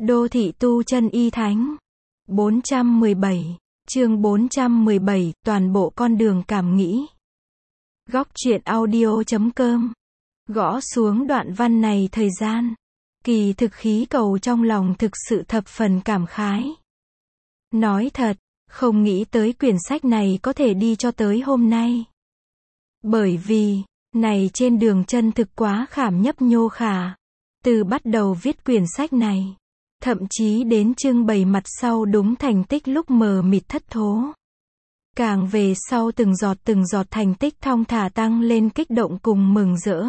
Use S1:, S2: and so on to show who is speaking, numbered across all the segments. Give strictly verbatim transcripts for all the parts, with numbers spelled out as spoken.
S1: Đô thị tu chân y thánh. bốn trăm mười bảy. Chương bốn trăm mười bảy, toàn bộ con đường cảm nghĩ. Góc truyện audio chấm com. Gõ xuống đoạn văn này thời gian. Kỳ thực khí cầu trong lòng thực sự thập phần cảm khái. Nói thật, không nghĩ tới quyển sách này có thể đi cho tới hôm nay. Bởi vì, này trên đường chân thực quá khảm nhấp nhô khả. Từ bắt đầu viết quyển sách này, thậm chí đến trưng bày mặt sau đúng thành tích lúc mờ mịt thất thố. Càng về sau từng giọt từng giọt thành tích thong thả tăng lên kích động cùng mừng rỡ.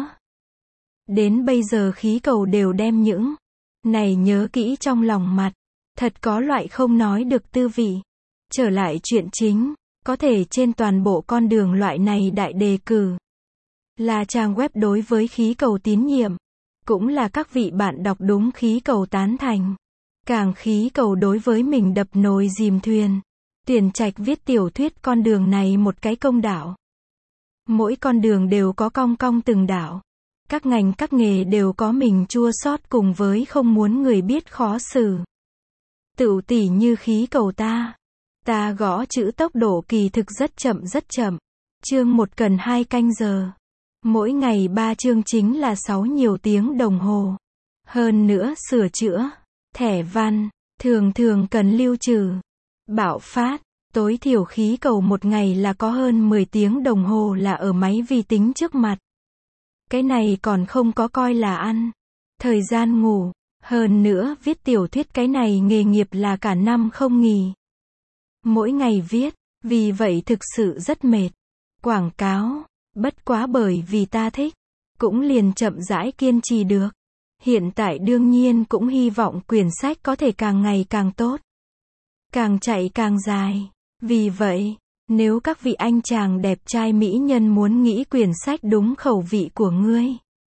S1: Đến bây giờ khí cầu đều đem những này nhớ kỹ trong lòng mặt. Thật có loại không nói được tư vị. Trở lại chuyện chính, có thể trên toàn bộ con đường loại này đại đề cử. Là trang web đối với khí cầu tín nhiệm. Cũng là các vị bạn đọc đúng khí cầu tán thành. Càng khí cầu đối với mình đập nồi dìm thuyền. Tuyển trạch viết tiểu thuyết con đường này một cái công đạo. Mỗi con đường đều có cong cong từng đạo. Các ngành các nghề đều có mình chua xót cùng với không muốn người biết khó xử. Tựu tỉ như khí cầu ta. Ta gõ chữ tốc độ kỳ thực rất chậm rất chậm. Chương một cần hai canh giờ. Mỗi ngày ba chương chính là sáu nhiều tiếng đồng hồ. Hơn nữa sửa chữa, thẻ văn, thường thường cần lưu trữ. Bạo phát, tối thiểu khí cầu một ngày là có hơn mười tiếng đồng hồ là ở máy vi tính trước mặt. Cái này còn không có coi là ăn. Thời gian ngủ, hơn nữa viết tiểu thuyết cái này nghề nghiệp là cả năm không nghỉ. Mỗi ngày viết, vì vậy thực sự rất mệt. Quảng cáo, bất quá bởi vì ta thích, cũng liền chậm rãi kiên trì được. Hiện tại đương nhiên cũng hy vọng quyển sách có thể càng ngày càng tốt. Càng chạy càng dài. Vì vậy, nếu các vị anh chàng đẹp trai mỹ nhân muốn nghĩ quyển sách đúng khẩu vị của ngươi,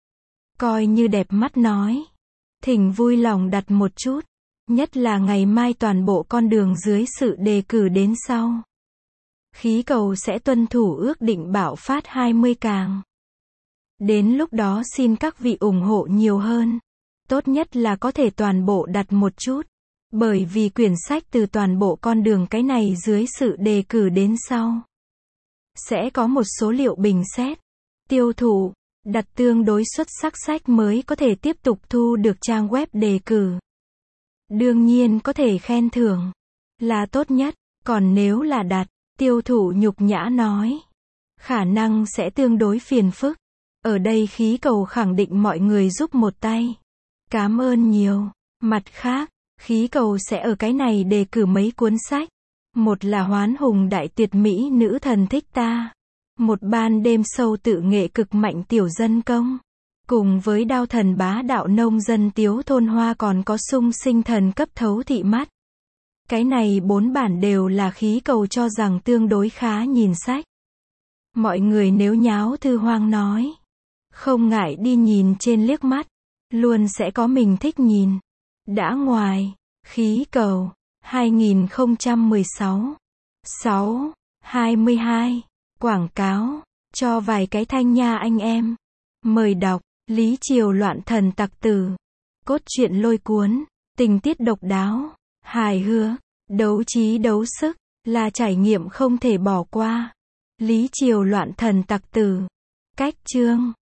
S1: coi như đẹp mắt nói, thỉnh vui lòng đặt một chút. Nhất là ngày mai toàn bộ con đường dưới sự đề cử đến sau. Khí cầu sẽ tuân thủ ước định bạo phát hai mươi càng. Đến lúc đó xin các vị ủng hộ nhiều hơn. Tốt nhất là có thể toàn bộ đặt một chút. Bởi vì quyển sách từ toàn bộ con đường cái này dưới sự đề cử đến sau. Sẽ có một số liệu bình xét, tiêu thụ, đặt tương đối xuất sắc sách mới có thể tiếp tục thu được trang web đề cử. Đương nhiên có thể khen thưởng. Là tốt nhất. Còn nếu là đặt, tiêu thụ nhục nhã nói. Khả năng sẽ tương đối phiền phức. Ở đây khí cầu khẳng định mọi người giúp một tay. Cảm ơn nhiều. Mặt khác, khí cầu sẽ ở cái này đề cử mấy cuốn sách. Một là Hoán Hùng Đại Tuyệt Mỹ Nữ Thần Thích Ta. Một Ban Đêm Sâu Tự Nghệ Cực Mạnh Tiểu Dân Công. Cùng với Đao Thần Bá Đạo Nông Dân Tiếu Thôn Hoa còn có Sung Sinh Thần Cấp Thấu Thị Mắt. Cái này bốn bản đều là khí cầu cho rằng tương đối khá nhìn sách. Mọi người nếu nháo thư hoang nói, không ngại đi nhìn trên liếc mắt, luôn sẽ có mình thích nhìn. Đã ngoài, khí cầu, hai nghìn không trăm mười sáu, sáu, hai mươi hai, quảng cáo, cho vài cái thanh nha anh em. Mời đọc, Lý Triều Loạn Thần Tặc Tử. Cốt truyện lôi cuốn, tình tiết độc đáo, hài hước, đấu trí đấu sức, là trải nghiệm không thể bỏ qua. Lý Triều Loạn Thần Tặc Tử. Cách chương,